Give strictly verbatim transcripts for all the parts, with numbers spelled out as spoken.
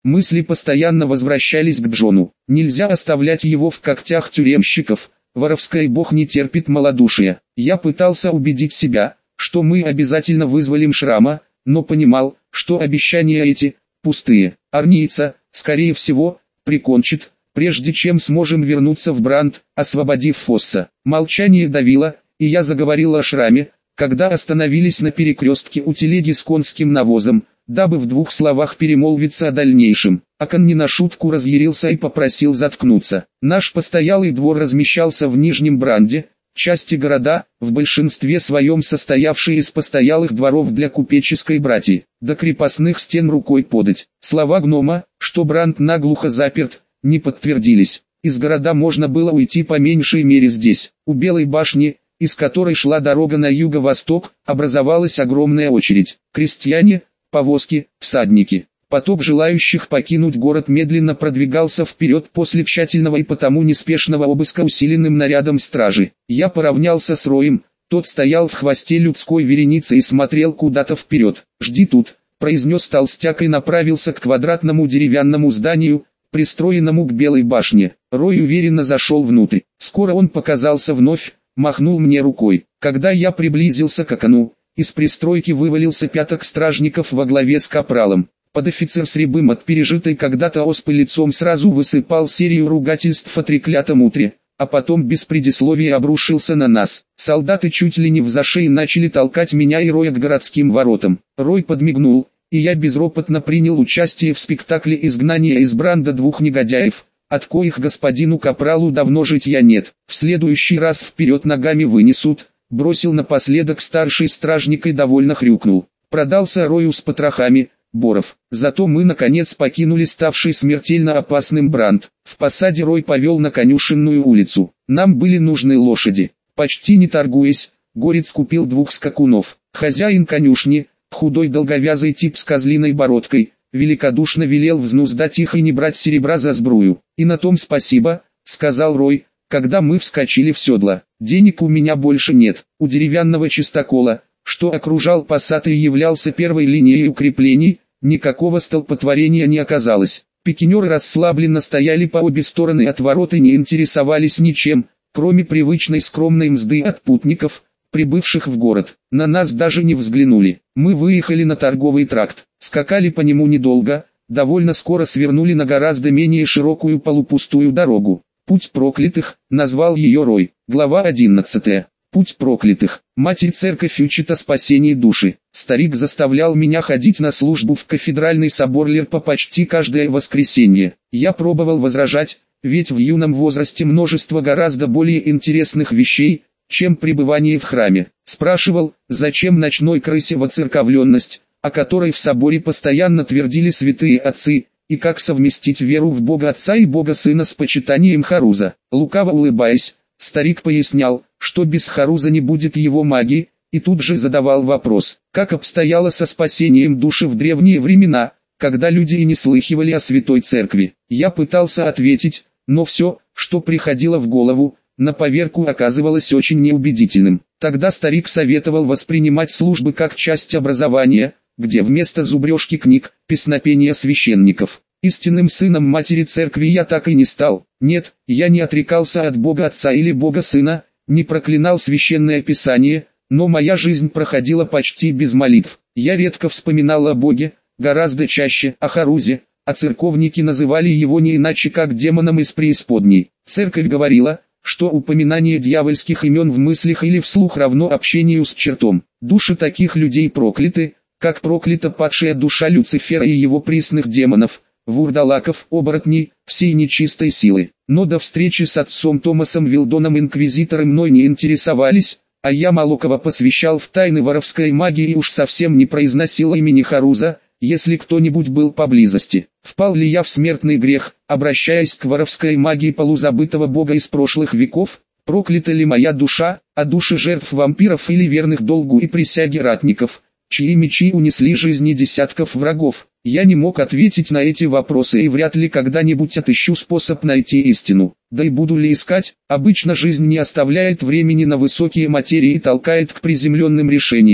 Мысли постоянно возвращались к Джону. Нельзя оставлять его в когтях тюремщиков, воровской бог не терпит малодушия. Я пытался убедить себя, что мы обязательно вызволим Шрама, но понимал, что обещания эти пустые. Арнийца, скорее всего, прикончит, прежде чем сможем вернуться в Бранд, освободив Фосса. Молчание давило, и я заговорил о Шраме, когда остановились на перекрестке у телеги с конским навозом, дабы в двух словах перемолвиться о дальнейшем. Акон не на шутку разъярился и попросил заткнуться. Наш постоялый двор размещался в Нижнем Бранде, части города, в большинстве своем состоявшие из постоялых дворов для купеческой братьи, до крепостных стен рукой подать. Слова гнома, что Бранд наглухо заперт, не подтвердились. Из города можно было уйти по меньшей мере здесь. У Белой башни, из которой шла дорога на юго-восток, образовалась огромная очередь. Крестьяне, повозки, всадники. Поток желающих покинуть город медленно продвигался вперед после тщательного и потому неспешного обыска усиленным нарядом стражи. Я поравнялся с Роем, тот стоял в хвосте людской вереницы и смотрел куда-то вперед. «Жди тут», — произнес толстяк и направился к квадратному деревянному зданию, пристроенному к Белой башне. Рой уверенно зашел внутрь. Скоро он показался вновь, махнул мне рукой. Когда я приблизился к окну, из пристройки вывалился пяток стражников во главе с капралом. Подофицер с рябым от пережитой когда-то оспы лицом сразу высыпал серию ругательств о треклятом утре, а потом без предисловия обрушился на нас. Солдаты чуть ли не в зашей начали толкать меня и Роя к городским воротам. Рой подмигнул, и я безропотно принял участие в спектакле изгнания из Бранда двух негодяев, от коих господину капралу давно житья нет. В следующий раз вперед ногами вынесут, бросил напоследок старший стражник и довольно хрюкнул. Продался Рою с потрохами, Боров. Зато мы наконец покинули ставший смертельно опасным Бранд. В посаде Рой повел на конюшенную улицу. Нам были нужны лошади. Почти не торгуясь, Горец купил двух скакунов. Хозяин конюшни, худой долговязый тип с козлиной бородкой, великодушно велел взнуздать их и не брать серебра за сбрую. «И на том спасибо», — сказал Рой, когда мы вскочили в седло. «Денег у меня больше нет». У деревянного чистокола, что окружал посад и являлся первой линией укреплений, никакого столпотворения не оказалось. Пикинеры расслабленно стояли по обе стороны от ворот и не интересовались ничем, кроме привычной скромной мзды от путников, прибывших в город. На нас даже не взглянули. Мы выехали на торговый тракт, скакали по нему недолго, довольно скоро свернули на гораздо менее широкую полупустую дорогу. «Путь проклятых», назвал ее Рой. Глава одиннадцатая. Путь проклятых. Матерь Церковь учит о спасении души. Старик заставлял меня ходить на службу в кафедральный собор Лерпа почти каждое воскресенье. Я пробовал возражать, ведь в юном возрасте множество гораздо более интересных вещей, чем пребывание в храме. Спрашивал, зачем ночной крысе воцерковленность, о которой в соборе постоянно твердили святые отцы, и как совместить веру в Бога Отца и Бога Сына с почитанием Харуза. Лукаво улыбаясь, старик пояснял, что без Харуза не будет его магии, и тут же задавал вопрос, как обстояло со спасением души в древние времена, когда люди и не слыхивали о Святой Церкви. Я пытался ответить, но все, что приходило в голову, на поверку оказывалось очень неубедительным. Тогда старик советовал воспринимать службы как часть образования, где вместо зубрежки книг, песнопения священников. Истинным сыном матери церкви я так и не стал. Нет, я не отрекался от Бога Отца или Бога Сына, не проклинал священное писание, но моя жизнь проходила почти без молитв. Я редко вспоминал о Боге, гораздо чаще о Харузе, а церковники называли его не иначе как демоном из преисподней. Церковь говорила, что упоминание дьявольских имен в мыслях или вслух равно общению с чертом. Души таких людей прокляты, как проклята падшая душа Люцифера и его присных демонов, вурдалаков, оборотней, всей нечистой силы. Но до встречи с отцом Томасом Вилдоном инквизиторы мной не интересовались, а я мало кого посвящал в тайны воровской магии и уж совсем не произносил имени Харуза, если кто-нибудь был поблизости. Впал ли я в смертный грех, обращаясь к воровской магии полузабытого бога из прошлых веков? Проклята ли моя душа, а души жертв вампиров или верных долгу и присяге ратников, чьи мечи унесли жизни десятков врагов? Я не мог ответить на эти вопросы и вряд ли когда-нибудь отыщу способ найти истину. Да и буду ли искать, обычно жизнь не оставляет времени на высокие материи и толкает к приземленным решениям,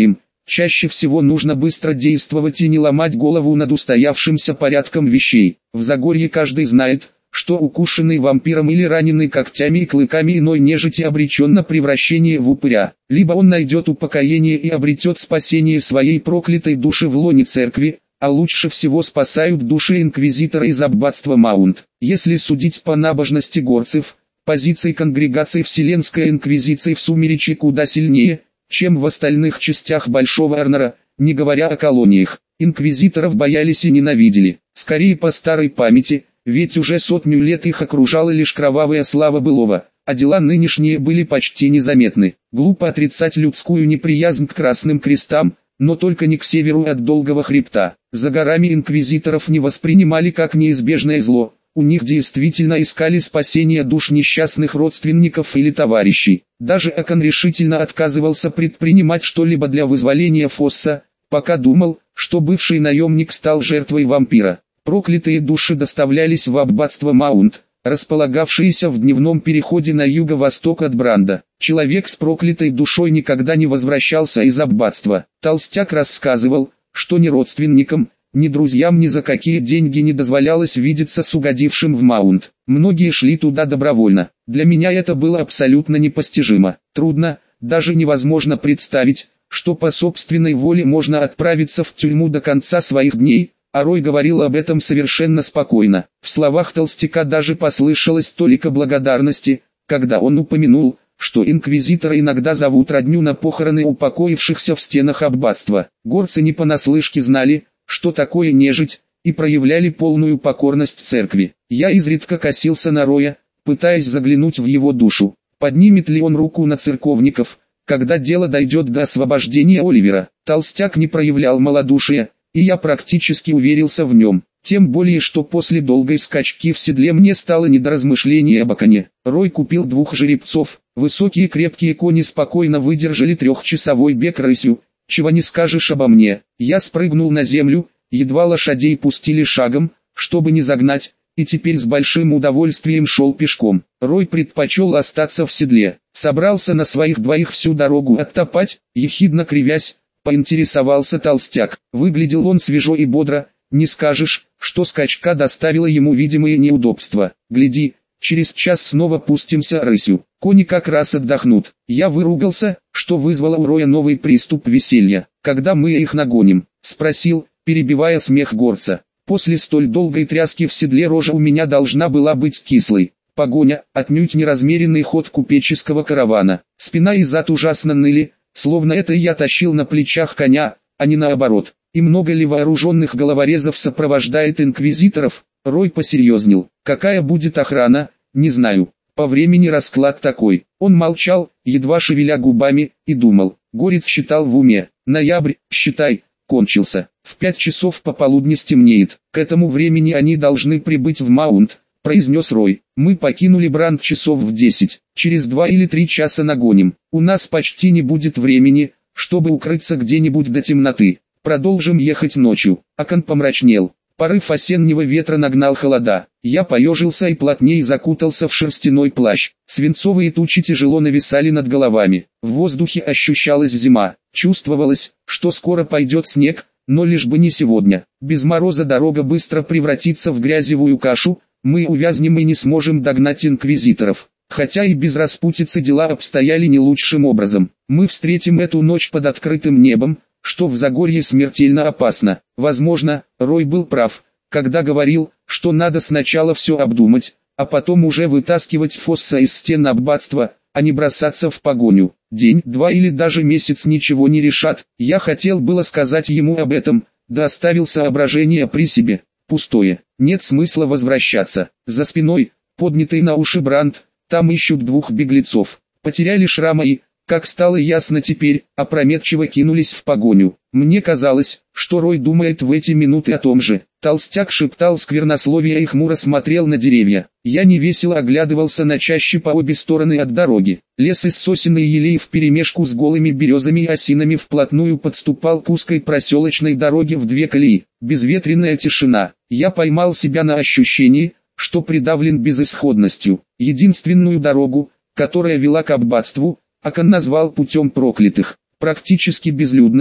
Чаще всего нужно быстро действовать и не ломать голову над устоявшимся порядком вещей. В Загорье каждый знает, что укушенный вампиром или раненый когтями и клыками иной нежити обречен на превращение в упыря. Либо он найдет упокоение и обретет спасение своей проклятой души в лоне церкви, а лучше всего спасают души инквизитора из аббатства Маунт. Если судить по набожности горцев, позиции конгрегации Вселенской инквизиции в Сумеречье куда сильнее, чем в остальных частях Большого Эрнера, не говоря о колониях. Инквизиторов боялись и ненавидели, скорее по старой памяти, ведь уже сотню лет их окружала лишь кровавая слава былого, а дела нынешние были почти незаметны. Глупо отрицать людскую неприязнь к красным крестам, но только не к северу от Долгого хребта. За горами инквизиторов не воспринимали как неизбежное зло, у них действительно искали спасения душ несчастных родственников или товарищей. Даже Акон решительно отказывался предпринимать что-либо для вызволения Фосса, пока думал, что бывший наемник стал жертвой вампира. Проклятые души доставлялись в аббатство Маунт, располагавшееся в дневном переходе на юго-восток от Бранда. Человек с проклятой душой никогда не возвращался из аббатства. Толстяк рассказывал, что ни родственникам, ни друзьям ни за какие деньги не дозволялось видеться с угодившим в Маунт. Многие шли туда добровольно. Для меня это было абсолютно непостижимо. Трудно, даже невозможно представить, что по собственной воле можно отправиться в тюрьму до конца своих дней, а Рой говорил об этом совершенно спокойно. В словах толстяка даже послышалось толика благодарности, когда он упомянул, что инквизиторы иногда зовут родню на похороны упокоившихся в стенах аббатства. Горцы не понаслышке знали, что такое нежить, и проявляли полную покорность церкви. Я изредка косился на Роя, пытаясь заглянуть в его душу. Поднимет ли он руку на церковников, когда дело дойдет до освобождения Оливера? Толстяк не проявлял малодушия, и я практически уверился в нем. Тем более, что после долгой скачки в седле мне стало не до размышлений об Аконе. Рой купил двух жеребцов. Высокие крепкие кони спокойно выдержали трехчасовой бег рысью. Чего не скажешь обо мне. Я спрыгнул на землю, едва лошадей пустили шагом, чтобы не загнать, и теперь с большим удовольствием шел пешком. Рой предпочел остаться в седле. Собрался на своих двоих всю дорогу оттопать, ехидно кривясь, поинтересовался толстяк. Выглядел он свежо и бодро, не скажешь, что скачка доставила ему видимые неудобства. Гляди, через час снова пустимся рысью. Кони как раз отдохнут. Я выругался, что вызвало у Роя новый приступ веселья. Когда мы их нагоним? Спросил, перебивая смех горца. После столь долгой тряски в седле рожа у меня должна была быть кислой. Погоня, отнюдь неразмеренный ход купеческого каравана. Спина и зад ужасно ныли, словно это я тащил на плечах коня, а не наоборот. И много ли вооруженных головорезов сопровождает инквизиторов? Рой посерьезнел. Какая будет охрана, не знаю. По времени расклад такой. Он молчал, едва шевеля губами, и думал. Горец считал в уме. Ноябрь, считай, кончился. В пять часов пополудни стемнеет. К этому времени они должны прибыть в Маунт, произнес Рой. Мы покинули Бранд часов в десять. Через два или три часа нагоним. У нас почти не будет времени, чтобы укрыться где-нибудь до темноты. Продолжим ехать ночью. Акон помрачнел. Порыв осеннего ветра нагнал холода. Я поежился и плотнее закутался в шерстяной плащ. Свинцовые тучи тяжело нависали над головами. В воздухе ощущалась зима. Чувствовалось, что скоро пойдет снег, но лишь бы не сегодня. Без мороза дорога быстро превратится в грязевую кашу, мы увязнем и не сможем догнать инквизиторов. Хотя и без распутицы дела обстояли не лучшим образом. Мы встретим эту ночь под открытым небом, что в Загорье смертельно опасно. Возможно, Рой был прав, когда говорил, что надо сначала все обдумать, а потом уже вытаскивать Фосса из стен аббатства, а не бросаться в погоню. День, два или даже месяц ничего не решат. Я хотел было сказать ему об этом, да оставил соображение при себе. Пустое. Нет смысла возвращаться. За спиной, поднятый на уши Бранд, там ищут двух беглецов. Потеряли шрама и, как стало ясно теперь, опрометчиво кинулись в погоню. Мне казалось, что Рой думает в эти минуты о том же. Толстяк шептал сквернословие и хмуро смотрел на деревья. Я невесело оглядывался на чащи по обе стороны от дороги. Лес из сосен и елей вперемешку с голыми березами и осинами вплотную подступал к узкой проселочной дороге в две колеи. Безветренная тишина. Я поймал себя на ощущении, что придавлен безысходностью. Единственную дорогу, которая вела к аббатству, Акон назвал путем проклятых. Практически безлюдная,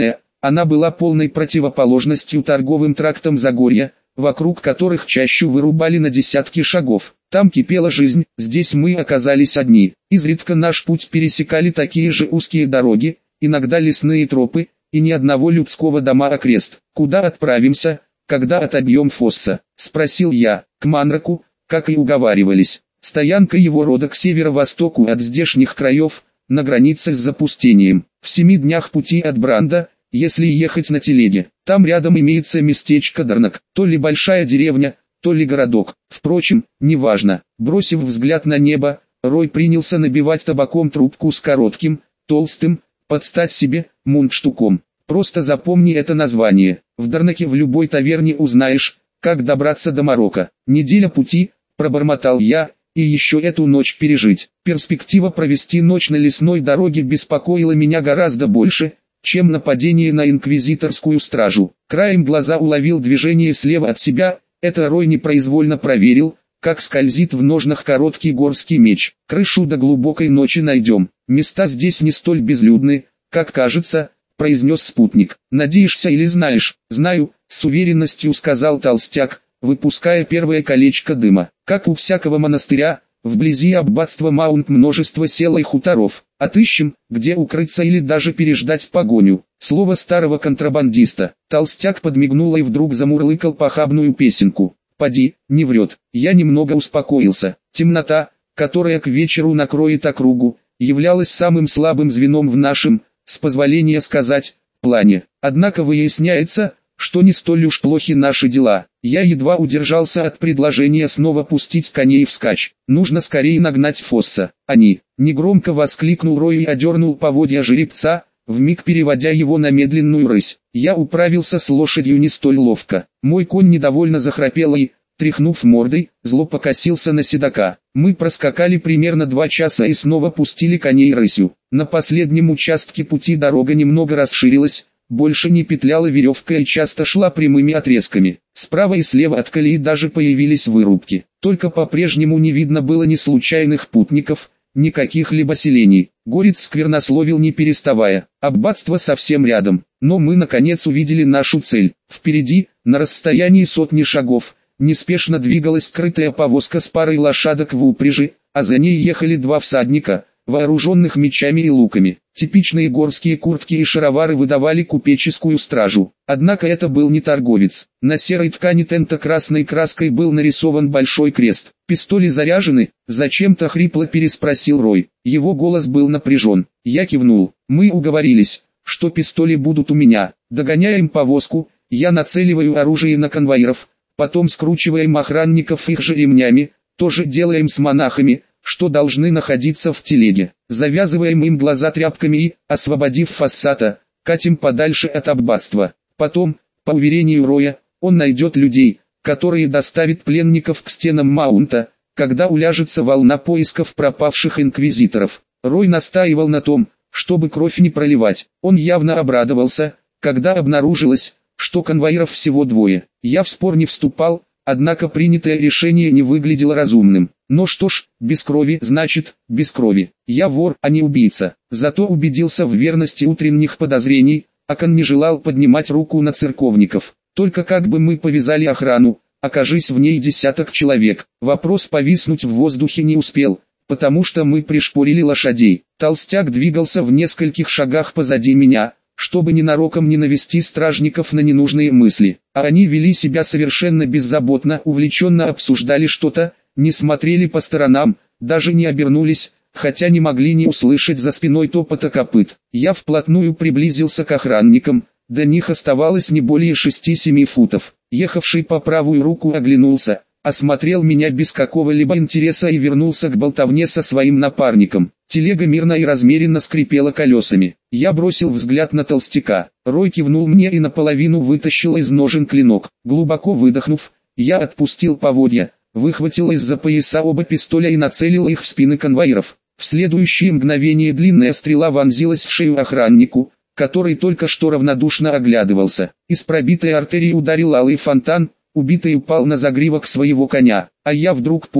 Она была полной противоположностью торговым трактам Загорья, вокруг которых чащу вырубали на десятки шагов. Там кипела жизнь, здесь мы оказались одни. Изредка наш путь пересекали такие же узкие дороги, иногда лесные тропы, и ни одного людского дома окрест. «Куда отправимся, когда отобьем Фосса?» – спросил я. «К Манраку, как и уговаривались. Стоянка его рода к северо-востоку от здешних краев, на границе с запустением. В семи днях пути от Бранда, если ехать на телеге. Там рядом имеется местечко Дарнак, то ли большая деревня, то ли городок. Впрочем, неважно». Бросив взгляд на небо, Рой принялся набивать табаком трубку с коротким, толстым, под стать себе, мундштуком. «Просто запомни это название. В Дарнаке в любой таверне узнаешь, как добраться до Марокко. Неделя пути», – пробормотал я, – «и еще эту ночь пережить». Перспектива провести ночь на лесной дороге беспокоила меня гораздо больше, чем нападение на инквизиторскую стражу. Краем глаза уловил движение слева от себя, это Рой непроизвольно проверил, как скользит в ножнах короткий горский меч. «Крышу до глубокой ночи найдем. Места здесь не столь безлюдны, как кажется», — произнес спутник. «Надеешься или знаешь?» «Знаю», — с уверенностью сказал толстяк, выпуская первое колечко дыма. «Как у всякого монастыря, вблизи аббатства Маунт множество сел и хуторов. Отыщем, где укрыться или даже переждать погоню». Слово старого контрабандиста. Толстяк подмигнул и вдруг замурлыкал похабную песенку. «Поди, не врет». Я немного успокоился. Темнота, которая к вечеру накроет округу, являлась самым слабым звеном в нашем, с позволения сказать, плане. Однако выясняется, что не столь уж плохи наши дела. Я едва удержался от предложения снова пустить коней вскачь. Нужно скорее нагнать Фосса. Они. Негромко воскликнул Рой и одернул поводья жеребца, вмиг переводя его на медленную рысь. Я управился с лошадью не столь ловко. Мой конь недовольно захрапел и, тряхнув мордой, зло покосился на седока. Мы проскакали примерно два часа и снова пустили коней рысью. На последнем участке пути дорога немного расширилась, больше не петляла веревка и часто шла прямыми отрезками. Справа и слева от колеи даже появились вырубки. Только по-прежнему не видно было ни случайных путников, ни каких-либо селений. Горец сквернословил не переставая. Аббатство совсем рядом. Но мы наконец увидели нашу цель. Впереди, на расстоянии сотни шагов, неспешно двигалась крытая повозка с парой лошадок в упряжи, а за ней ехали два всадника, вооруженных мечами и луками. Типичные горские куртки и шаровары выдавали купеческую стражу. Однако это был не торговец. На серой ткани тента красной краской был нарисован большой крест. «Пистоли заряжены?» — зачем-то хрипло переспросил Рой. Его голос был напряжен. Я кивнул. «Мы уговорились, что пистоли будут у меня. Догоняем повозку, я нацеливаю оружие на конвоиров, потом скручиваем охранников их же ремнями, тоже делаем с монахами, что должны находиться в телеге. Завязываем им глаза тряпками и, освободив Фоссата, катим подальше от аббатства. Потом, по уверению Роя, он найдет людей, которые доставят пленников к стенам Маунта, когда уляжется волна поисков пропавших инквизиторов». Рой настаивал на том, чтобы кровь не проливать. Он явно обрадовался, когда обнаружилось, что конвоиров всего двое. Я в спор не вступал, однако принятое решение не выглядело разумным. Но что ж, без крови значит, без крови. Я вор, а не убийца. Зато убедился в верности утренних подозрений, Акон не желал поднимать руку на церковников. Только как бы мы повязали охрану, окажись в ней десяток человек. Вопрос повиснуть в воздухе не успел, потому что мы пришпорили лошадей. Толстяк двигался в нескольких шагах позади меня, чтобы ненароком не навести стражников на ненужные мысли. А они вели себя совершенно беззаботно, увлеченно обсуждали что-то, не смотрели по сторонам, даже не обернулись, хотя не могли не услышать за спиной топота копыт. Я вплотную приблизился к охранникам, до них оставалось не более шести-семи футов. Ехавший по правую руку оглянулся, осмотрел меня без какого-либо интереса и вернулся к болтовне со своим напарником. Телега мирно и размеренно скрипела колесами. Я бросил взгляд на толстяка. Рой кивнул мне и наполовину вытащил из ножен клинок. Глубоко выдохнув, я отпустил поводья, выхватил из-за пояса оба пистоля и нацелил их в спины конвоиров. В следующее мгновение длинная стрела вонзилась в шею охраннику, который только что равнодушно оглядывался. Из пробитой артерии ударил алый фонтан, убитый упал на загривок своего коня, а я вдруг понял,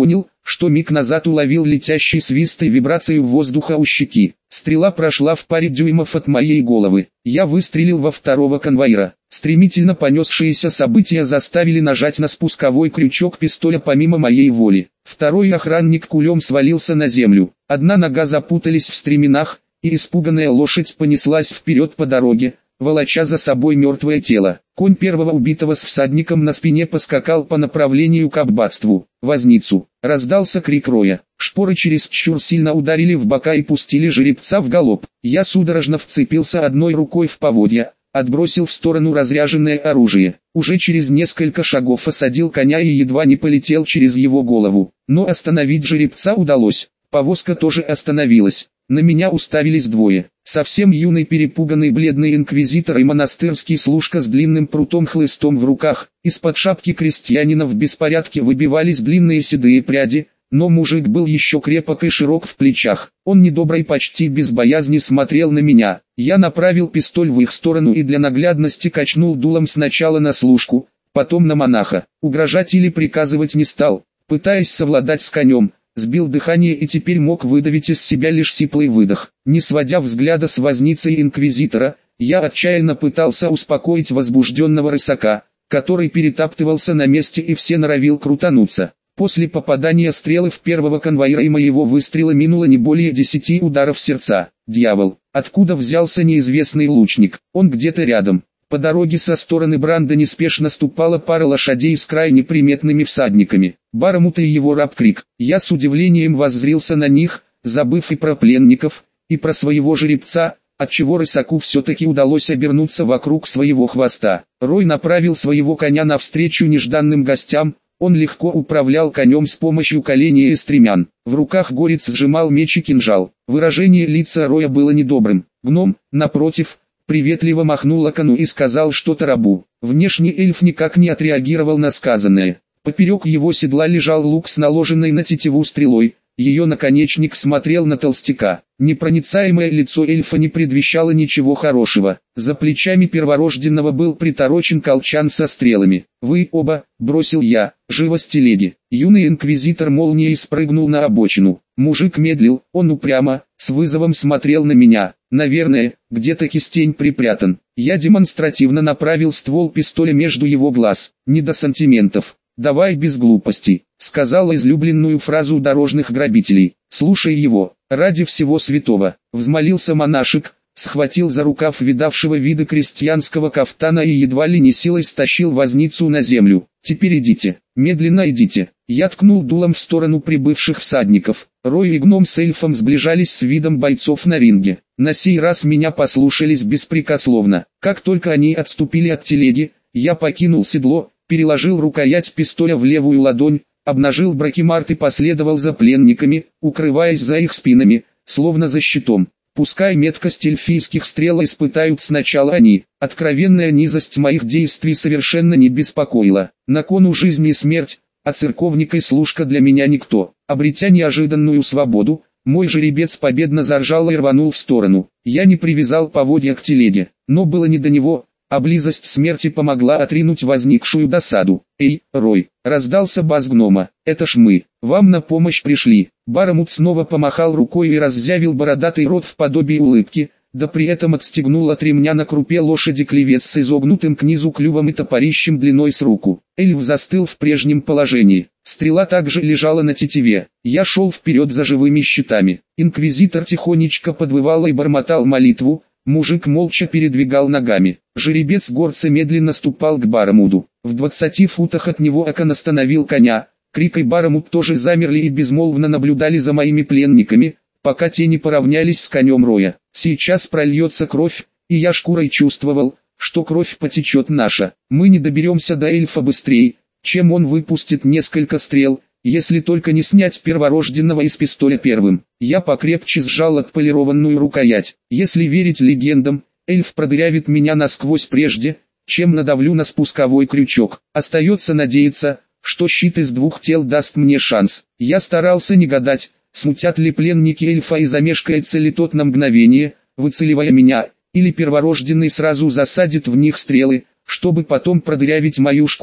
что миг назад уловил летящий свист и вибрацию воздуха у щеки. Стрела прошла в паре дюймов от моей головы. Я выстрелил во второго конвоира. Стремительно понесшиеся события заставили нажать на спусковой крючок пистоля помимо моей воли. Второй охранник кулем свалился на землю. Одна нога запутались в стременах, и испуганная лошадь понеслась вперед по дороге, волоча за собой мертвое тело. Конь первого убитого с всадником на спине поскакал по направлению к аббатству. Возницу. Раздался крик Роя. Шпоры чересчур сильно ударили в бока и пустили жеребца в галоп. Я судорожно вцепился одной рукой в поводья, отбросил в сторону разряженное оружие. Уже через несколько шагов осадил коня и едва не полетел через его голову. Но остановить жеребца удалось. Повозка тоже остановилась. На меня уставились двое. Совсем юный перепуганный бледный инквизитор и монастырский служка с длинным прутом-хлыстом в руках. Из-под шапки крестьянина в беспорядке выбивались длинные седые пряди, но мужик был еще крепок и широк в плечах. Он недобро и почти без боязни смотрел на меня. Я направил пистоль в их сторону и для наглядности качнул дулом сначала на служку, потом на монаха. Угрожать или приказывать не стал, пытаясь совладать с конем. Сбил дыхание и теперь мог выдавить из себя лишь сиплый выдох. Не сводя взгляда с возницы и инквизитора, я отчаянно пытался успокоить возбужденного рысака, который перетаптывался на месте и все норовил крутануться. После попадания стрелы в первого конвоира и моего выстрела минуло не более десяти ударов сердца. Дьявол, откуда взялся неизвестный лучник? Он где-то рядом. По дороге со стороны Бранда неспешно ступала пара лошадей с крайне приметными всадниками. Барамут и его раб Крик. Я с удивлением воззрился на них, забыв и про пленников, и про своего жеребца, отчего рысаку все-таки удалось обернуться вокруг своего хвоста. Рой направил своего коня навстречу нежданным гостям. Он легко управлял конем с помощью коленей и стремян. В руках горец сжимал меч и кинжал. Выражение лица Роя было недобрым. Гном, напротив, приветливо махнул лакану и сказал что-то рабу. Внешне эльф никак не отреагировал на сказанное. Поперек его седла лежал лук с наложенной на тетиву стрелой. Ее наконечник смотрел на толстяка. Непроницаемое лицо эльфа не предвещало ничего хорошего. За плечами перворожденного был приторочен колчан со стрелами. «Вы оба», — бросил я, — «живо с телеги». Юный инквизитор молнией спрыгнул на обочину. Мужик медлил, он упрямо, с вызовом смотрел на меня. Наверное, где-то кистень припрятан. Я демонстративно направил ствол пистоля между его глаз. Не до сантиментов. «Давай без глупостей», — сказал излюбленную фразу дорожных грабителей. «Слушай его, ради всего святого», — взмолился монашек, схватил за рукав видавшего вида крестьянского кафтана и едва ли не силой стащил возницу на землю. «Теперь идите, медленно идите». Я ткнул дулом в сторону прибывших всадников. Рой и гном с эльфом сближались с видом бойцов на ринге. На сей раз меня послушались беспрекословно. Как только они отступили от телеги, я покинул седло, переложил рукоять пистоля в левую ладонь, обнажил бракемарт и последовал за пленниками, укрываясь за их спинами, словно за щитом. Пускай меткость эльфийских стрел испытают сначала они. Откровенная низость моих действий совершенно не беспокоила. На кону жизнь и смерть, а церковник и служка для меня никто. Обретя неожиданную свободу, мой жеребец победно заржал и рванул в сторону. Я не привязал поводья к телеге, но было не до него, а близость смерти помогла отринуть возникшую досаду. «Эй, Рой!» — раздался бас гнома. «Это ж мы, вам на помощь пришли». Барамут снова помахал рукой и раззявил бородатый рот в подобии улыбки, да при этом отстегнул от ремня на крупе лошади клевец с изогнутым к низу клювом и топорищем длиной с руку. Эльф застыл в прежнем положении. Стрела также лежала на тетиве. Я шел вперед за живыми щитами. Инквизитор тихонечко подвывал и бормотал молитву. Мужик молча передвигал ногами. Жеребец горца медленно ступал к Барамуду. В двадцати футах от него Акан остановил коня. Крик и Барамуд тоже замерли и безмолвно наблюдали за моими пленниками, пока те не поравнялись с конем Роя. Сейчас прольется кровь, и я шкурой чувствовал, что кровь потечет наша. Мы не доберемся до эльфа быстрее, чем он выпустит несколько стрел, если только не снять перворожденного из пистоля первым. Я покрепче сжал отполированную рукоять. Если верить легендам, эльф продырявит меня насквозь прежде, чем надавлю на спусковой крючок. Остается надеяться, что щит из двух тел даст мне шанс. Я старался не гадать, смутят ли пленники эльфа и замешкается ли тот на мгновение, выцеливая меня, или перворожденный сразу засадит в них стрелы, чтобы потом продырявить мою шкуру.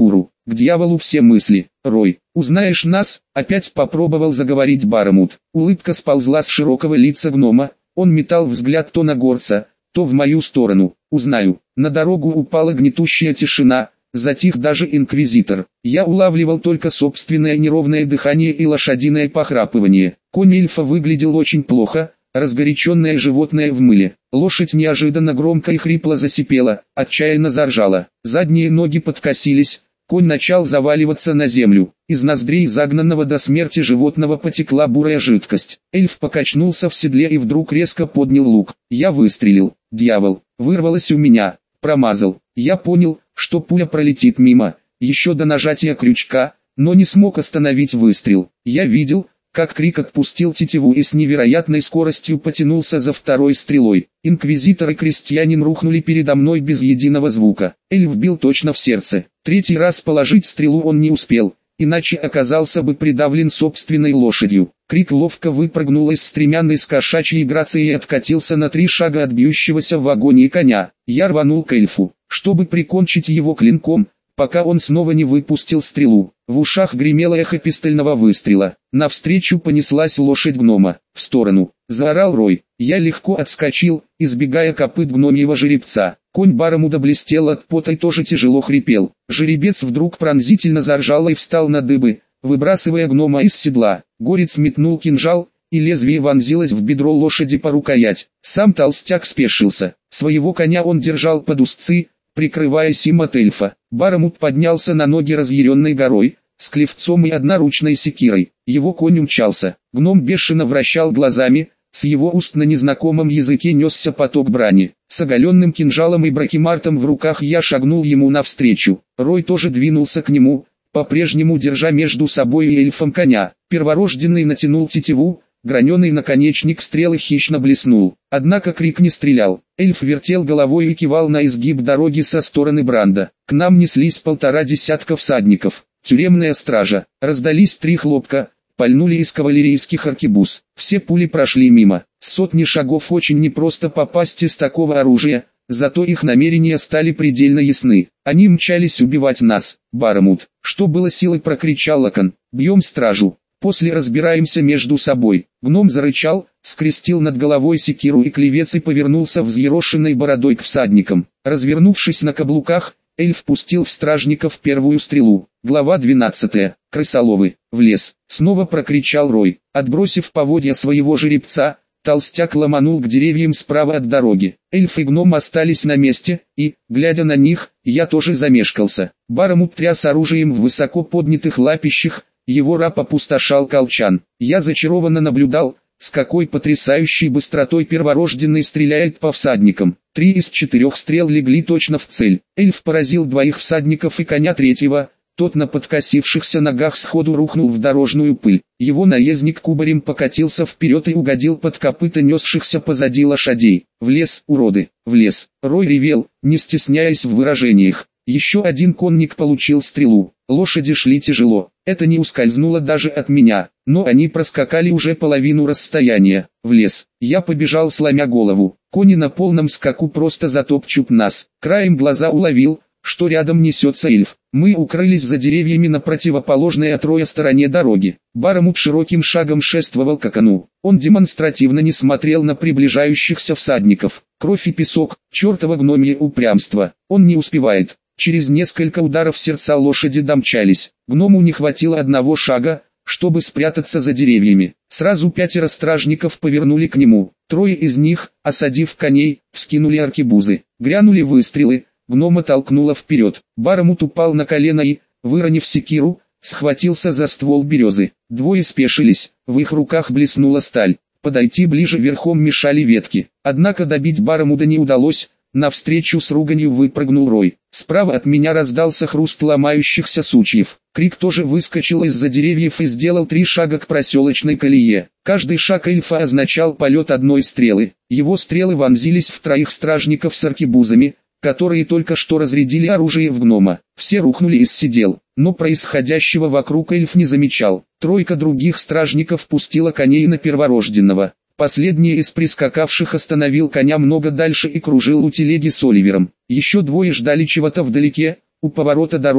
К дьяволу все мысли. Рой, узнаешь нас? Опять попробовал заговорить Барамут. Улыбка сползла с широкого лица гнома. Он метал взгляд то на горца, то в мою сторону. Узнаю. На дорогу упала гнетущая тишина. Затих даже инквизитор. Я улавливал только собственное неровное дыхание и лошадиное похрапывание. Конь эльфа выглядел очень плохо, разгоряченное животное в мыле. Лошадь неожиданно громко и хрипло засипела, отчаянно заржала. Задние ноги подкосились, конь начал заваливаться на землю. Из ноздрей загнанного до смерти животного потекла бурая жидкость. Эльф покачнулся в седле и вдруг резко поднял лук. Я выстрелил. Дьявол, вырвалось у меня. Промазал. Я понял, что пуля пролетит мимо, еще до нажатия крючка, но не смог остановить выстрел. Я видел, как Крик отпустил тетиву и с невероятной скоростью потянулся за второй стрелой. Инквизитор и крестьянин рухнули передо мной без единого звука. Эльф бил точно в сердце. Третий раз положить стрелу он не успел, иначе оказался бы придавлен собственной лошадью. Крик ловко выпрыгнул из стремянной с кошачьей грацией и откатился на три шага от бьющегося в агонии коня. Я рванул к эльфу, чтобы прикончить его клинком, пока он снова не выпустил стрелу. В ушах гремело эхо пистольного выстрела. Навстречу понеслась лошадь гнома. В сторону. Заорал Рой. Я легко отскочил, избегая копыт гномьего жеребца. Конь Барамуда блестел от пота и тоже тяжело хрипел. Жеребец вдруг пронзительно заржал и встал на дыбы, выбрасывая гнома из седла. Горец метнул кинжал, и лезвие вонзилось в бедро лошади по рукоять. Сам толстяк спешился. Своего коня он держал под узцы, прикрываясь им от эльфа. Барамут поднялся на ноги разъяренной горой, с клевцом и одноручной секирой. Его конь умчался. Гном бешено вращал глазами, с его уст на незнакомом языке несся поток брани. С оголенным кинжалом и бракемартом в руках я шагнул ему навстречу. Рой тоже двинулся к нему, по-прежнему держа между собой и эльфом коня. Перворожденный натянул тетиву, граненый наконечник стрелы хищно блеснул. Однако Крик не стрелял. Эльф вертел головой и кивал на изгиб дороги со стороны Бранда. К нам неслись полтора десятка всадников. Тюремная стража. Раздались три хлопка, пальнули из кавалерийских аркебуз. Все пули прошли мимо. С сотни шагов очень непросто попасть из такого оружия, зато их намерения стали предельно ясны. Они мчались убивать нас. Барамут, что было силой, прокричал Лакан. Бьем стражу. После разбираемся между собой. Гном зарычал, скрестил над головой секиру и клевец и повернулся взъерошенной бородой к всадникам. Развернувшись на каблуках, эльф пустил в стражников первую стрелу. Глава двенадцатая. Крысоловы. В лес. Снова прокричал Рой. Отбросив поводья своего жеребца, толстяк ломанул к деревьям справа от дороги. Эльф и гном остались на месте, и, глядя на них, я тоже замешкался. Барамут тряс оружием в высоко поднятых лапищах, его раб опустошал колчан. Я зачарованно наблюдал, с какой потрясающей быстротой перворожденный стреляет по всадникам. Три из четырех стрел легли точно в цель. Эльф поразил двоих всадников и коня третьего. Тот на подкосившихся ногах сходу рухнул в дорожную пыль. Его наездник кубарем покатился вперед и угодил под копыта несшихся позади лошадей. В лес, уроды, в лес. Рой ревел, не стесняясь в выражениях. Еще один конник получил стрелу. Лошади шли тяжело. Это не ускользнуло даже от меня, но они проскакали уже половину расстояния. В лес. Я побежал, сломя голову. Кони на полном скаку просто затопчут нас. Краем глаза уловил, что рядом несется эльф. Мы укрылись за деревьями на противоположной от Роя стороне дороги. Барамут широким шагом шествовал к окну. Он демонстративно не смотрел на приближающихся всадников. Кровь и песок, чертово гномье упрямство. Он не успевает. Через несколько ударов сердца лошади домчались. Гному не хватило одного шага, чтобы спрятаться за деревьями. Сразу пятеро стражников повернули к нему. Трое из них, осадив коней, вскинули аркебузы. Грянули выстрелы. Гнома толкнуло вперед. Барамут упал на колено и, выронив секиру, схватился за ствол березы. Двое спешились, в их руках блеснула сталь. Подойти ближе верхом мешали ветки. Однако добить Барамуда не удалось. Навстречу с руганью выпрыгнул Рой. Справа от меня раздался хруст ломающихся сучьев. Крик тоже выскочил из-за деревьев и сделал три шага к проселочной колее. Каждый шаг эльфа означал полет одной стрелы. Его стрелы вонзились в троих стражников с аркебузами, которые только что разрядили оружие в гнома. Все рухнули из седел, но происходящего вокруг эльф не замечал. Тройка других стражников пустила коней на перворожденного. Последний из прискакавших остановил коня много дальше и кружил у телеги с Оливером. Еще двое ждали чего-то вдалеке, у поворота дороги,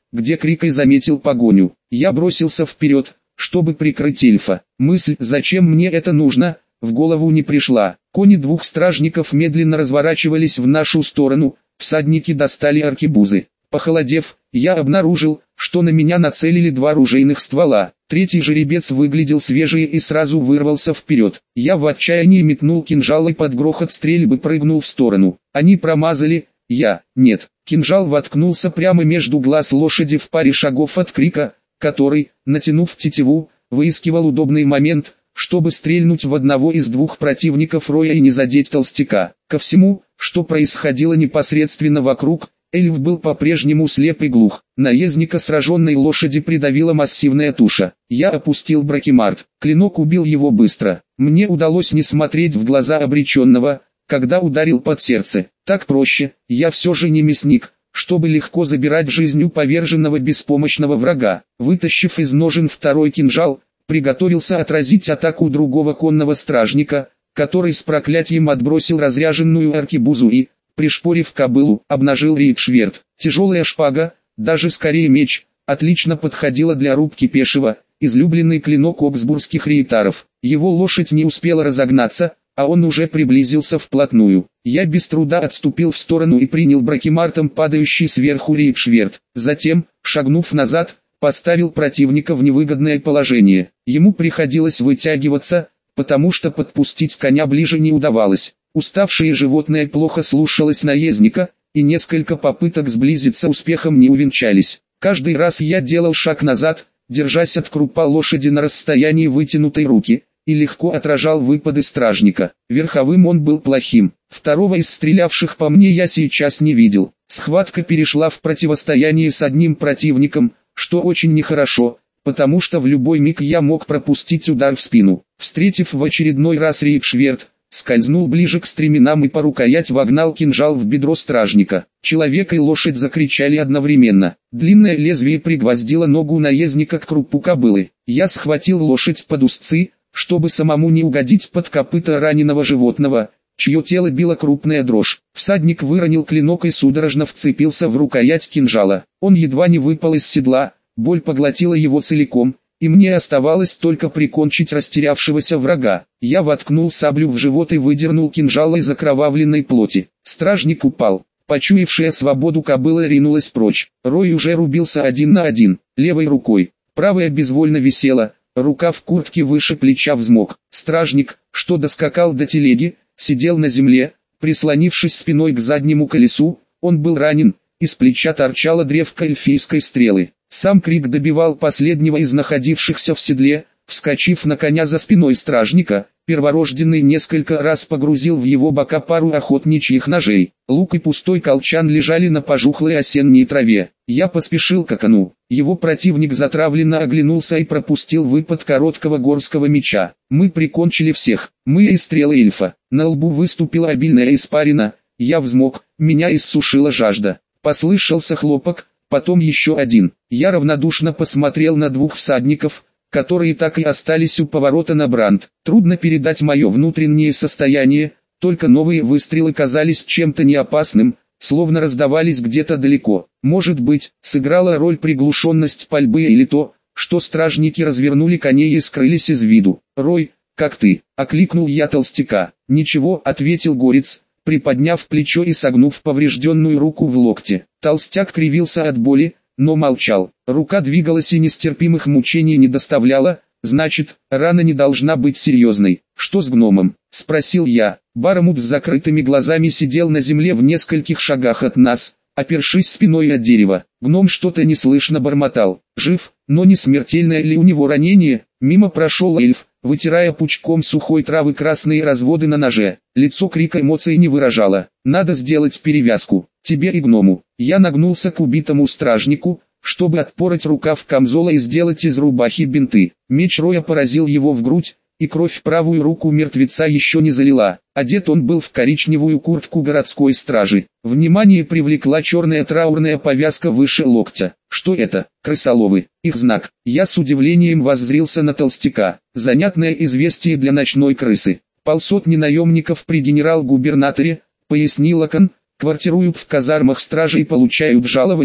где Крикой заметил погоню. Я бросился вперед, чтобы прикрыть эльфа. Мысль, зачем мне это нужно, в голову не пришла. Кони двух стражников медленно разворачивались в нашу сторону, всадники достали аркебузы. Похолодев, я обнаружил, что на меня нацелили два ружейных ствола. Третий жеребец выглядел свежий и сразу вырвался вперед. Я в отчаянии метнул кинжал и под грохот стрельбы прыгнул в сторону. Они промазали, я – нет. Кинжал воткнулся прямо между глаз лошади в паре шагов от Крика, который, натянув тетиву, выискивал удобный момент, чтобы стрельнуть в одного из двух противников Роя и не задеть толстяка. Ко всему, что происходило непосредственно вокруг, эльф был по-прежнему слеп и глух. Наездника сраженной лошади придавила массивная туша. Я опустил бракемарт. Клинок убил его быстро. Мне удалось не смотреть в глаза обреченного, когда ударил под сердце. Так проще, я все же не мясник, чтобы легко забирать жизнь у поверженного беспомощного врага. Вытащив из ножен второй кинжал, приготовился отразить атаку другого конного стражника, который с проклятием отбросил разряженную аркебузу и, пришпорив кобылу, обнажил рикшверт. Тяжелая шпага, даже скорее меч, отлично подходила для рубки пешего, излюбленный клинок обсбургских рейтаров. Его лошадь не успела разогнаться, а он уже приблизился вплотную. Я без труда отступил в сторону и принял бракемартом падающий сверху рикшверт. Затем, шагнув назад, поставил противника в невыгодное положение. Ему приходилось вытягиваться, потому что подпустить коня ближе не удавалось. Уставшее животное плохо слушалось наездника, и несколько попыток сблизиться успехом не увенчались. Каждый раз я делал шаг назад, держась от крупа лошади на расстоянии вытянутой руки, и легко отражал выпады стражника. Верховым он был плохим. Второго из стрелявших по мне я сейчас не видел. Схватка перешла в противостояние с одним противником, что очень нехорошо, потому что в любой миг я мог пропустить удар в спину. Встретив в очередной раз рикшверт, скользнул ближе к стременам и по рукоять вогнал кинжал в бедро стражника. Человек и лошадь закричали одновременно. Длинное лезвие пригвоздило ногу наездника к крупу кобылы. Я схватил лошадь под узцы, чтобы самому не угодить под копыта раненого животного, чье тело била крупная дрожь. Всадник выронил клинок и судорожно вцепился в рукоять кинжала. Он едва не выпал из седла, боль поглотила его целиком, и мне оставалось только прикончить растерявшегося врага. Я воткнул саблю в живот и выдернул кинжал из окровавленной плоти. Стражник упал. Почуявшая свободу кобыла ринулась прочь. Рой уже рубился один на один, левой рукой. Правая безвольно висела, рука в куртке выше плеча взмок. Стражник, что доскакал до телеги, сидел на земле, прислонившись спиной к заднему колесу. Он был ранен, из плеча торчала древко эльфийской стрелы. Сам Крик добивал последнего из находившихся в седле, вскочив на коня за спиной стражника. Перворожденный несколько раз погрузил в его бока пару охотничьих ножей. Лук и пустой колчан лежали на пожухлой осенней траве. Я поспешил к окну. Его противник затравленно оглянулся и пропустил выпад короткого горского меча. Мы прикончили всех. Мы и стрелы эльфа. На лбу выступила обильная испарина. Я взмок, меня иссушила жажда. Послышался хлопок, потом еще один. Я равнодушно посмотрел на двух всадников, которые так и остались у поворота на Бранд. Трудно передать мое внутреннее состояние, только новые выстрелы казались чем-то неопасным, словно раздавались где-то далеко. Может быть, сыграла роль приглушенность пальбы или то, что стражники развернули коней и скрылись из виду. «Рой, как ты?» — окликнул я толстяка. «Ничего», — ответил горец, приподняв плечо и согнув поврежденную руку в локте. Толстяк кривился от боли, но молчал. Рука двигалась и нестерпимых мучений не доставляла, значит, рана не должна быть серьезной. «Что с гномом?» — спросил я. Барамут с закрытыми глазами сидел на земле в нескольких шагах от нас, опершись спиной от дерева. Гном что-то неслышно бормотал. Жив, но не смертельное ли у него ранение? Мимо прошел эльф, вытирая пучком сухой травы красные разводы на ноже. Лицо Крика эмоций не выражало. «Надо сделать перевязку. Тебе и гному». Я нагнулся к убитому стражнику, чтобы отпороть рукав камзола и сделать из рубахи бинты. Меч Роя поразил его в грудь, и кровь правую руку мертвеца еще не залила. Одет он был в коричневую куртку городской стражи. Внимание привлекла черная траурная повязка выше локтя. Что это? Крысоловы. Их знак. Я с удивлением воззрился на толстяка. Занятное известие для ночной крысы. Полсотни наемников при генерал-губернаторе, пояснил Акон, квартируют в казармах стражи и получают жалование,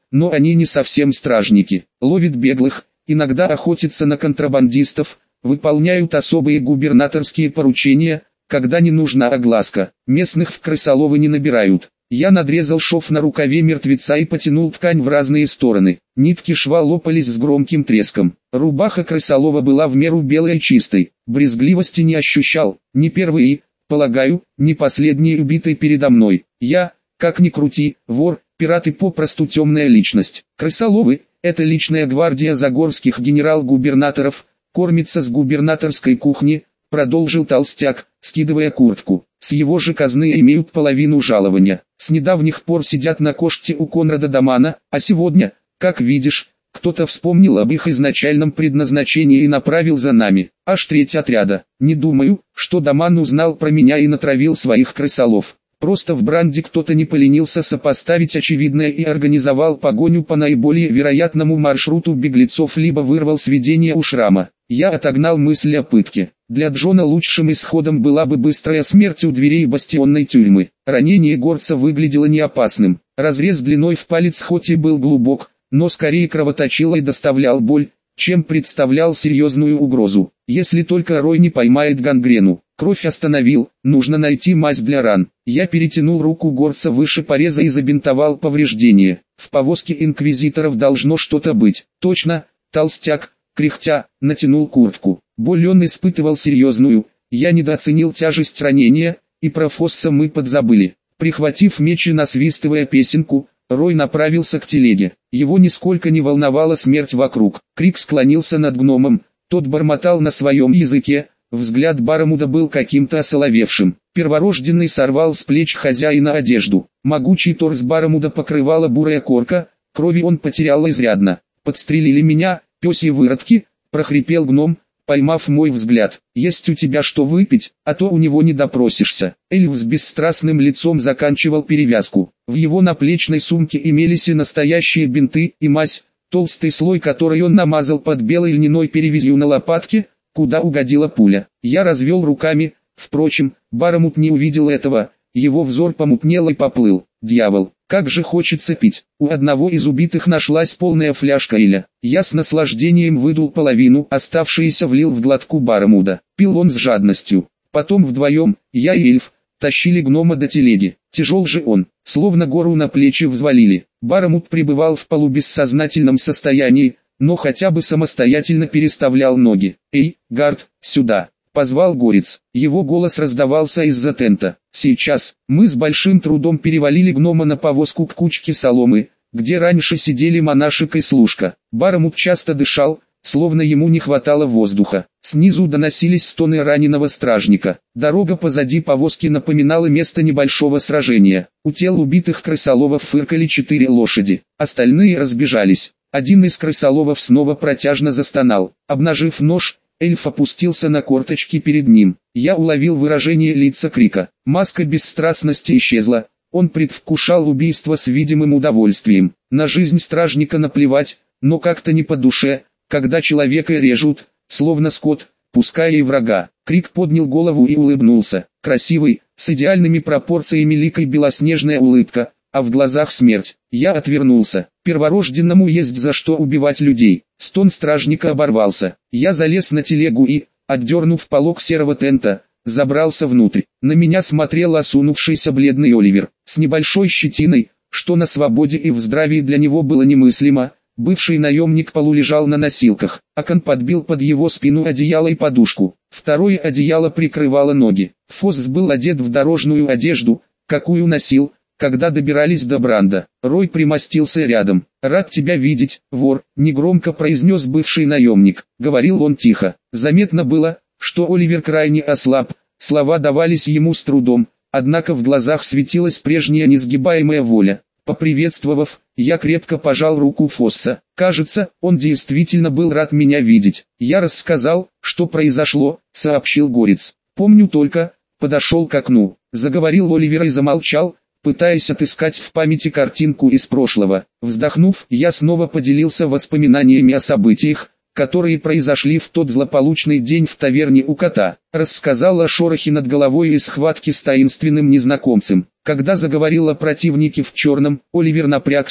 но они не совсем стражники. Ловят беглых, иногда охотятся на контрабандистов, выполняют особые губернаторские поручения, когда не нужна огласка. Местных в крысоловы не набирают. Я надрезал шов на рукаве мертвеца и потянул ткань в разные стороны. Нитки шва лопались с громким треском. Рубаха крысолова была в меру белой и чистой. Брезгливости не ощущал. Не первый и, полагаю, не последний убитый передо мной. Я, как ни крути, вор, пират и попросту темная личность. Крысоловы – это личная гвардия загорских генерал-губернаторов, кормится с губернаторской кухни, продолжил толстяк, скидывая куртку. С его же казны имеют половину жалования. С недавних пор сидят на коште у Конрада Дамана, а сегодня, как видишь, кто-то вспомнил об их изначальном предназначении и направил за нами. Аж треть отряда. Не думаю, что Даман узнал про меня и натравил своих крысолов. Просто в Бранде кто-то не поленился сопоставить очевидное и организовал погоню по наиболее вероятному маршруту беглецов, либо вырвал сведения у Шрама. Я отогнал мысль о пытке. Для Джона лучшим исходом была бы быстрая смерть у дверей бастионной тюрьмы. Ранение горца выглядело неопасным. Разрез длиной в палец хоть и был глубок, но скорее кровоточил и доставлял боль, чем представлял серьезную угрозу. Если только Рой не поймает гангрену. Кровь остановил, нужно найти мазь для ран. Я перетянул руку горца выше пореза и забинтовал повреждение. В повозке инквизиторов должно что-то быть. Точно, толстяк, кряхтя, натянул куртку. Боль он испытывал серьезную, я недооценил тяжесть ранения, и про Фосса мы подзабыли. Прихватив меч и насвистывая песенку, Рой направился к телеге. Его нисколько не волновала смерть вокруг. Крик склонился над гномом, тот бормотал на своем языке, взгляд Барамуда был каким-то осоловевшим. Перворожденный сорвал с плеч хозяина одежду. Могучий торс Барамуда покрывала бурая корка, крови он потерял изрядно. «Подстрелили меня, пёсьи выродки», — прохрипел гном, поймав мой взгляд. «Есть у тебя что выпить, а то у него не допросишься». Эльф с бесстрастным лицом заканчивал перевязку. В его наплечной сумке имелись и настоящие бинты, и мазь, толстый слой которой он намазал под белой льняной перевязью на лопатке, куда угодила пуля. Я развел руками, впрочем, Барамут не увидел этого, его взор помутнел и поплыл. Дьявол, как же хочется пить. У одного из убитых нашлась полная фляжка эля. Я с наслаждением выдул половину, оставшиеся влил в глотку Барамуда. Пил он с жадностью. Потом вдвоем, я и эльф, тащили гнома до телеги. Тяжел же он, словно гору на плечи взвалили. Барамут пребывал в полубессознательном состоянии, но хотя бы самостоятельно переставлял ноги. «Эй, Гард, сюда!» — позвал горец. Его голос раздавался из-за тента. Сейчас мы с большим трудом перевалили гнома на повозку к кучке соломы, где раньше сидели монашек и служка. Барамут часто дышал, словно ему не хватало воздуха. Снизу доносились стоны раненого стражника. Дорога позади повозки напоминала место небольшого сражения. У тел убитых крысоловов фыркали четыре лошади. Остальные разбежались. Один из крысоловов снова протяжно застонал. Обнажив нож, эльф опустился на корточки перед ним. Я уловил выражение лица Крика. Маска бесстрастности исчезла. Он предвкушал убийство с видимым удовольствием. На жизнь стражника наплевать, но как-то не по душе, когда человека режут, словно скот, пуская и врага. Крик поднял голову и улыбнулся. Красивый, с идеальными пропорциями ликой белоснежная улыбка, а в глазах смерть. Я отвернулся. Перворожденному есть за что убивать людей. Стон стражника оборвался. Я залез на телегу и, отдернув полог серого тента, забрался внутрь. На меня смотрел осунувшийся бледный Оливер, с небольшой щетиной, что на свободе и в здравии для него было немыслимо. Бывший наемник полулежал на носилках. Акон подбил под его спину одеяло и подушку. Второе одеяло прикрывало ноги. Фосс был одет в дорожную одежду, какую носил, когда добирались до Бранда. Рой примостился рядом. «Рад тебя видеть, вор», — негромко произнес бывший наемник. Говорил он тихо. Заметно было, что Оливер крайне ослаб, слова давались ему с трудом, однако в глазах светилась прежняя несгибаемая воля. Поприветствовав, я крепко пожал руку Фосса. Кажется, он действительно был рад меня видеть. Я рассказал, что произошло, сообщил горец. Помню только, подошел к окну, заговорил Оливер и замолчал, пытаясь отыскать в памяти картинку из прошлого. Вздохнув, я снова поделился воспоминаниями о событиях, которые произошли в тот злополучный день в таверне у кота. Рассказал о шорохе над головой и схватке с таинственным незнакомцем. Когда заговорил о противнике в черном, Оливер напрягся,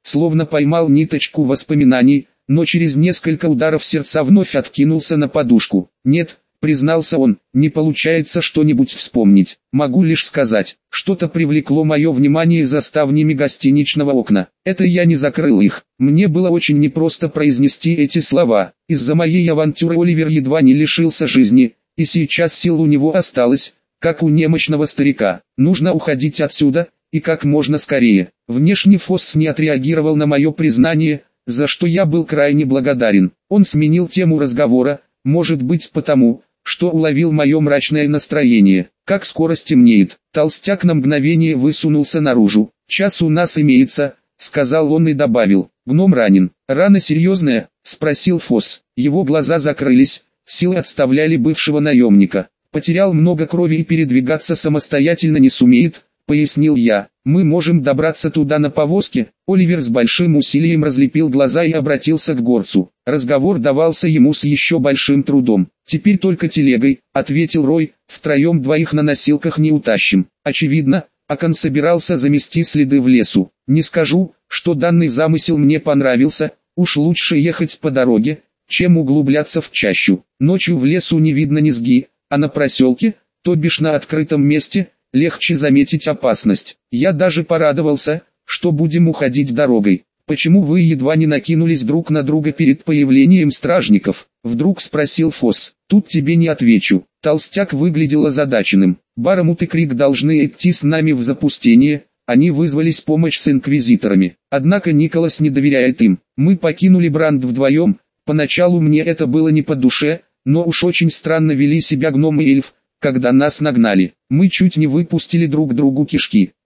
словно поймал ниточку воспоминаний, но через несколько ударов сердца вновь откинулся на подушку. «Нет», — признался он, — «не получается что-нибудь вспомнить. Могу лишь сказать, что-то привлекло мое внимание за ставнями гостиничного окна. Это я не закрыл их». Мне было очень непросто произнести эти слова. Из-за моей авантюры Оливер едва не лишился жизни, и сейчас сил у него осталось, как у немощного старика. Нужно уходить отсюда, и как можно скорее. Внешне Фосс не отреагировал на мое признание, за что я был крайне благодарен. Он сменил тему разговора, может быть потому, что уловил мое мрачное настроение. «Как скоро стемнеет?» Толстяк на мгновение высунулся наружу. «Час у нас имеется», — сказал он и добавил. «Гном ранен». «Рана серьезная?» — спросил Фосс. Его глаза закрылись, силы отставляли бывшего наемника. «Потерял много крови и передвигаться самостоятельно не сумеет», — пояснил я. «Мы можем добраться туда на повозке». Оливер с большим усилием разлепил глаза и обратился к горцу. Разговор давался ему с еще большим трудом. «Теперь только телегой», — ответил Рой, — «втроем двоих на носилках не утащим». Очевидно, Акон собирался замести следы в лесу. Не скажу, что данный замысел мне понравился, уж лучше ехать по дороге, чем углубляться в чащу. Ночью в лесу не видно низги, а на проселке, то бишь на открытом месте, легче заметить опасность. Я даже порадовался, что будем уходить дорогой. «Почему вы едва не накинулись друг на друга перед появлением стражников?» — вдруг спросил Фосс. «Тут тебе не отвечу». Толстяк выглядел озадаченным. «Барамут и Крик должны идти с нами в запустение, они вызвались помочь с инквизиторами. Однако Николас не доверяет им. Мы покинули Бранд вдвоем, поначалу мне это было не по душе, но уж очень странно вели себя гном и эльф, когда нас нагнали. Мы чуть не выпустили друг другу кишки.